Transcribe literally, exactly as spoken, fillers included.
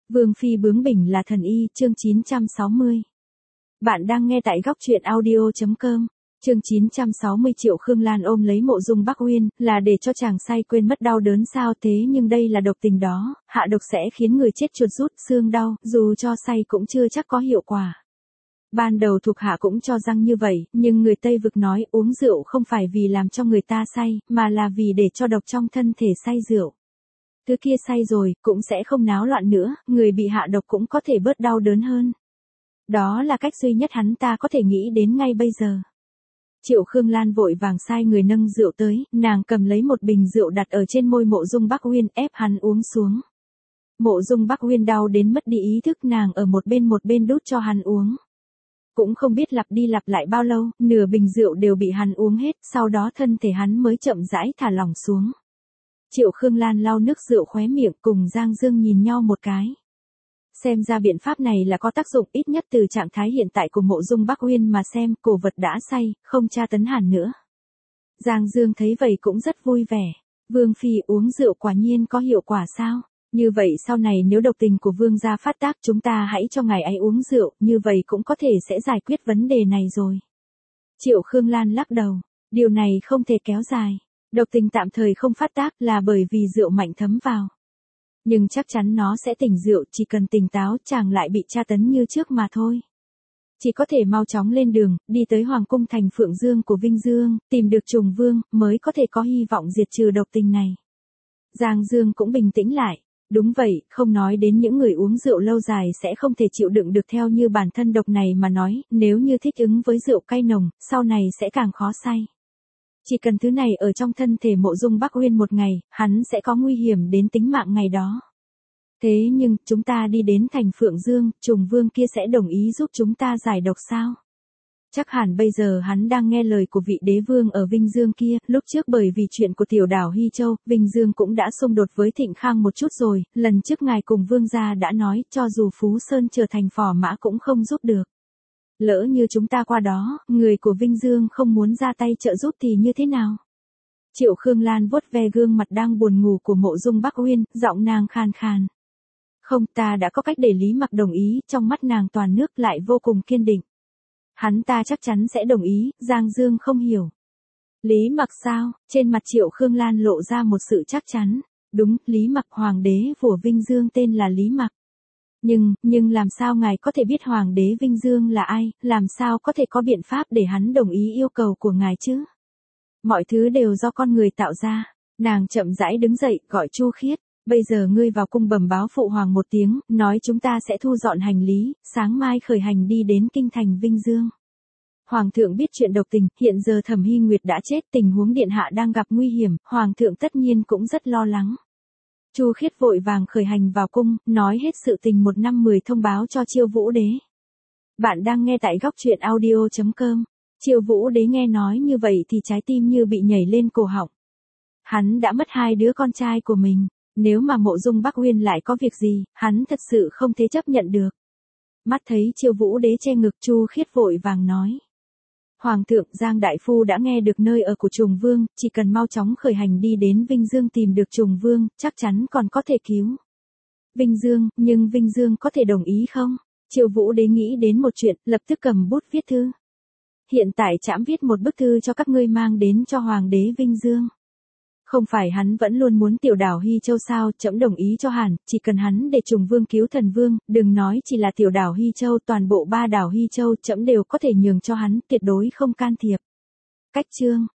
Vương phi bướng bỉnh là thần y, chương chín trăm sáu mươi. Bạn đang nghe tại góc truyện audio chấm com. Chương chín trăm sáu mươi Triệu Khương Lan ôm lấy Mộ Dung Bắc Uyên, là để cho chàng say quên mất đau đớn sao? Thế nhưng đây là độc tình đó, hạ độc sẽ khiến người chết chuột rút xương đau, dù cho say cũng chưa chắc có hiệu quả. Ban đầu thuộc hạ cũng cho rằng như vậy, nhưng người Tây Vực nói uống rượu không phải vì làm cho người ta say, mà là vì để cho độc trong thân thể say rượu. Thứ kia say rồi, cũng sẽ không náo loạn nữa, người bị hạ độc cũng có thể bớt đau đớn hơn. Đó là cách duy nhất hắn ta có thể nghĩ đến ngay bây giờ. Triệu Khương Lan vội vàng sai người nâng rượu tới, nàng cầm lấy một bình rượu đặt ở trên môi Mộ Dung Bắc Uyên, ép hắn uống xuống. Mộ Dung Bắc Uyên đau đến mất đi ý thức, nàng ở một bên một bên đút cho hắn uống. Cũng không biết lặp đi lặp lại bao lâu, nửa bình rượu đều bị hắn uống hết, sau đó thân thể hắn mới chậm rãi thả lỏng xuống. Triệu Khương Lan lau nước rượu khóe miệng, cùng Giang Dương nhìn nhau một cái. Xem ra biện pháp này là có tác dụng, ít nhất từ trạng thái hiện tại của Mộ Dung Bắc Uyên mà xem, cổ vật đã say, không tra tấn hẳn nữa. Giang Dương thấy vậy cũng rất vui vẻ. Vương phi uống rượu quả nhiên có hiệu quả sao? Như vậy sau này nếu độc tình của vương gia phát tác, chúng ta hãy cho ngài ấy uống rượu, như vậy cũng có thể sẽ giải quyết vấn đề này rồi. Triệu Khương Lan lắc đầu, điều này không thể kéo dài. Độc tình tạm thời không phát tác là bởi vì rượu mạnh thấm vào. Nhưng chắc chắn nó sẽ tỉnh rượu, chỉ cần tỉnh táo chàng lại bị tra tấn như trước mà thôi. Chỉ có thể mau chóng lên đường, đi tới Hoàng cung thành Phượng Dương của Vinh Dương, tìm được Trùng Vương, mới có thể có hy vọng diệt trừ độc tình này. Giang Dương cũng bình tĩnh lại. Đúng vậy, không nói đến những người uống rượu lâu dài sẽ không thể chịu đựng được theo như bản thân độc này mà nói, nếu như thích ứng với rượu cay nồng, sau này sẽ càng khó say. Chỉ cần thứ này ở trong thân thể Mộ Dung Bắc Uyên một ngày, hắn sẽ có nguy hiểm đến tính mạng ngày đó. Thế nhưng, chúng ta đi đến thành Phượng Dương, Trùng Vương kia sẽ đồng ý giúp chúng ta giải độc sao? Chắc hẳn bây giờ hắn đang nghe lời của vị đế vương ở Vinh Dương kia, lúc trước bởi vì chuyện của tiểu đảo Hy Châu, Vinh Dương cũng đã xung đột với Thịnh Khang một chút rồi, lần trước ngài cùng vương gia đã nói, cho dù Phú Sơn trở thành phò mã cũng không giúp được. Lỡ như chúng ta qua đó, người của Vinh Dương không muốn ra tay trợ giúp thì như thế nào? Triệu Khương Lan vuốt ve gương mặt đang buồn ngủ của Mộ Dung Bắc Uyên, giọng nàng khan khan. Không, ta đã có cách để Lý Mặc đồng ý, trong mắt nàng toàn nước lại vô cùng kiên định. Hắn ta chắc chắn sẽ đồng ý, Giang Dương không hiểu. Lý Mặc sao? Trên mặt Triệu Khương Lan lộ ra một sự chắc chắn. Đúng, Lý Mặc, hoàng đế của Vinh Dương tên là Lý Mặc. Nhưng, nhưng làm sao ngài có thể biết hoàng đế Vinh Dương là ai, làm sao có thể có biện pháp để hắn đồng ý yêu cầu của ngài chứ? Mọi thứ đều do con người tạo ra. Nàng chậm rãi đứng dậy, gọi Chu Khiết. Bây giờ ngươi vào cung bẩm báo phụ hoàng một tiếng, nói chúng ta sẽ thu dọn hành lý, sáng mai khởi hành đi đến kinh thành Vinh Dương. Hoàng thượng biết chuyện độc tình, hiện giờ Thẩm Hy Nguyệt đã chết, tình huống điện hạ đang gặp nguy hiểm, hoàng thượng tất nhiên cũng rất lo lắng. Chu Khiết vội vàng khởi hành vào cung, nói hết sự tình một năm mười thông báo cho Chiêu Vũ Đế. Bạn đang nghe tại góc truyện audio chấm com. Chiêu Vũ Đế nghe nói như vậy thì trái tim như bị nhảy lên cổ họng. Hắn đã mất hai đứa con trai của mình. Nếu mà Mộ Dung Bắc Uyên lại có việc gì, hắn thật sự không thể chấp nhận được. Mắt thấy Chiêu Vũ Đế che ngực, Chu Khiết vội vàng nói. Hoàng thượng, Giang Đại Phu đã nghe được nơi ở của Trùng Vương, chỉ cần mau chóng khởi hành đi đến Vinh Dương tìm được Trùng Vương, chắc chắn còn có thể cứu. Vinh Dương, nhưng Vinh Dương có thể đồng ý không? Chiêu Vũ Đế nghĩ đến một chuyện, lập tức cầm bút viết thư. Hiện tại trẫm viết một bức thư cho các ngươi mang đến cho Hoàng đế Vinh Dương. Không phải hắn vẫn luôn muốn tiểu đảo Hy Châu sao, trẫm đồng ý cho hẳn, chỉ cần hắn để Trùng Vương cứu Thần Vương, đừng nói chỉ là tiểu đảo Hy Châu, toàn bộ ba đảo Hy Châu, trẫm đều có thể nhường cho hắn, tuyệt đối không can thiệp. Cách chương,